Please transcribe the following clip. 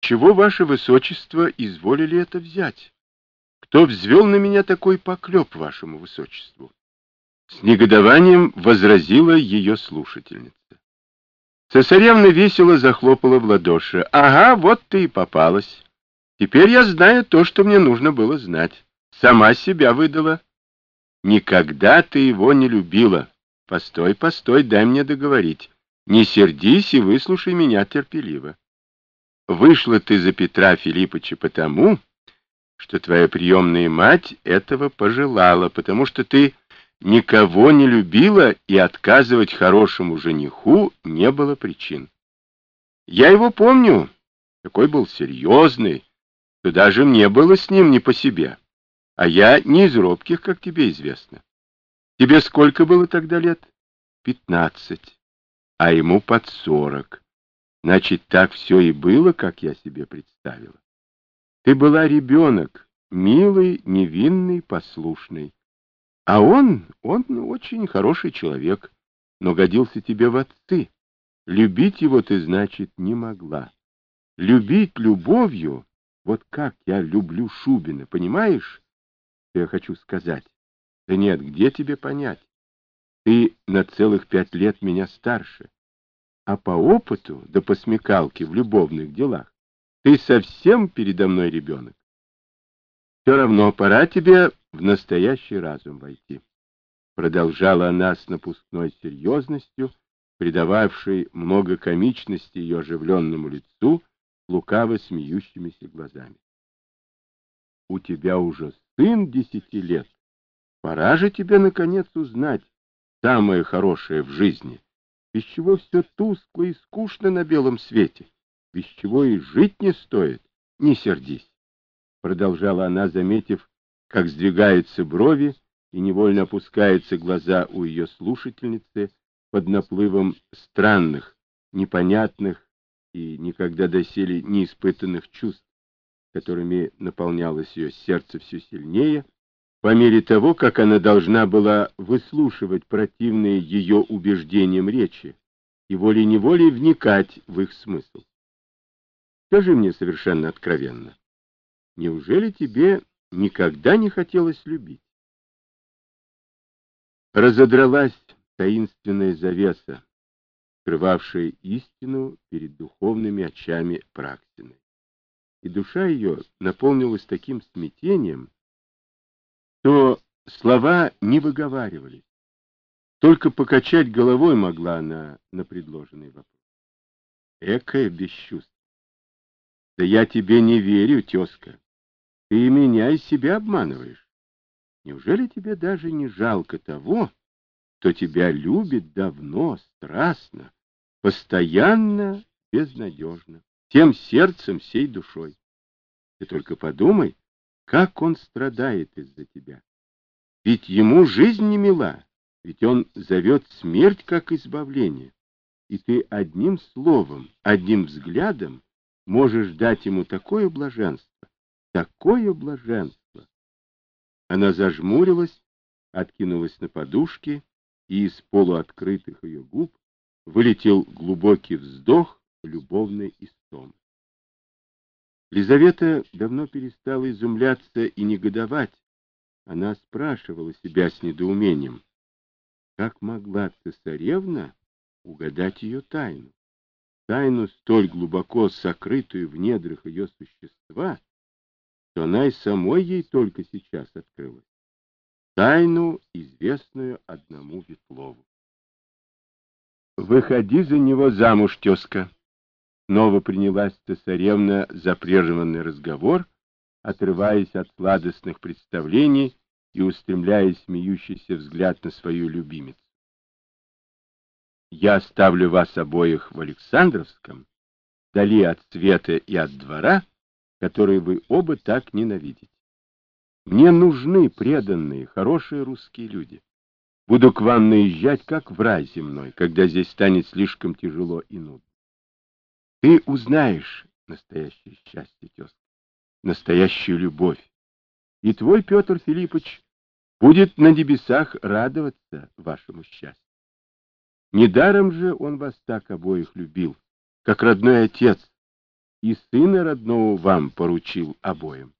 чего ваше высочество изволили это взять? Кто взвел на меня такой поклеп вашему высочеству? С негодованием возразила ее слушательница. Цесаревна весело захлопала в ладоши. Ага, вот ты и попалась. Теперь я знаю то, что мне нужно было знать. Сама себя выдала. Никогда ты его не любила. Постой, постой, дай мне договорить. Не сердись и выслушай меня терпеливо. Вышла ты за Петра Филиппыча потому, что твоя приемная мать этого пожелала, потому что ты никого не любила, и отказывать хорошему жениху не было причин. Я его помню, такой был серьезный, что даже мне было с ним не по себе. А я не из робких, как тебе известно. Тебе сколько было тогда лет? 15. А ему под 40. Значит, так все и было, как я себе представила. Ты была ребенок, милый, невинный, послушный. А он очень хороший человек, но годился тебе в отцы. Любить его ты, значит, не могла. Любить любовью, вот как я люблю Шубина, понимаешь, что я хочу сказать? Да нет, где тебе понять? Ты на целых 5 лет меня старше, а по опыту, да по смекалке в любовных делах, ты совсем передо мной ребенок. Все равно пора тебе в настоящий разум войти. Продолжала она с напускной серьезностью, придававшей много комичности ее оживленному лицу, лукаво смеющимися глазами. У тебя уже сын 10 лет. Пора же тебе, наконец, узнать самое хорошее в жизни, без чего все тускло и скучно на белом свете, без чего и жить не стоит. Не сердись. Продолжала она, заметив, как сдвигаются брови и невольно опускаются глаза у ее слушательницы под наплывом странных, непонятных и никогда доселе не испытанных чувств, которыми наполнялось ее сердце все сильнее, по мере того, как она должна была выслушивать противные ее убеждениям речи и волей-неволей вникать в их смысл. Скажи мне совершенно откровенно, неужели тебе никогда не хотелось любить? Разодралась таинственная завеса, скрывавшая истину перед духовными очами Праксиной. И душа ее наполнилась таким смятением, что слова не выговаривались. Только покачать головой могла она на предложенный вопрос. Экое бесчувство! Да я тебе не верю, тезка. Ты и меня, и себя обманываешь. Неужели тебе даже не жалко того, кто тебя любит давно, страстно, постоянно, безнадежно, всем сердцем, всей душой? Ты только подумай, как он страдает из-за тебя. Ведь ему жизнь не мила, ведь он зовет смерть как избавление. И ты одним словом, одним взглядом можешь дать ему такое блаженство, такое блаженство. Она зажмурилась, откинулась на подушки, и из полуоткрытых ее губ вылетел глубокий вздох любовной истомы. Лизавета давно перестала изумляться и негодовать. Она спрашивала себя с недоумением, как могла цесаревна угадать ее тайну, тайну столь глубоко сокрытую в недрах ее существа, что она и самой ей только сейчас открылась, тайну, известную одному Ветлову. «Выходи за него замуж, тезка!» Снова принялась цесаревна за прерванный разговор, отрываясь от сладостных представлений и устремляя смеющийся взгляд на свою любимицу. «Я оставлю вас обоих в Александровском, вдали от света и от двора, который вы оба так ненавидите. Мне нужны преданные, хорошие русские люди. Буду к вам наезжать, как в рай земной, когда здесь станет слишком тяжело и нудно. Ты узнаешь настоящее счастье, тезка, настоящую любовь. И твой Петр Филиппович будет на небесах радоваться вашему счастью. Недаром же он вас так обоих любил, как родной отец, и сына родного вам поручил обоим.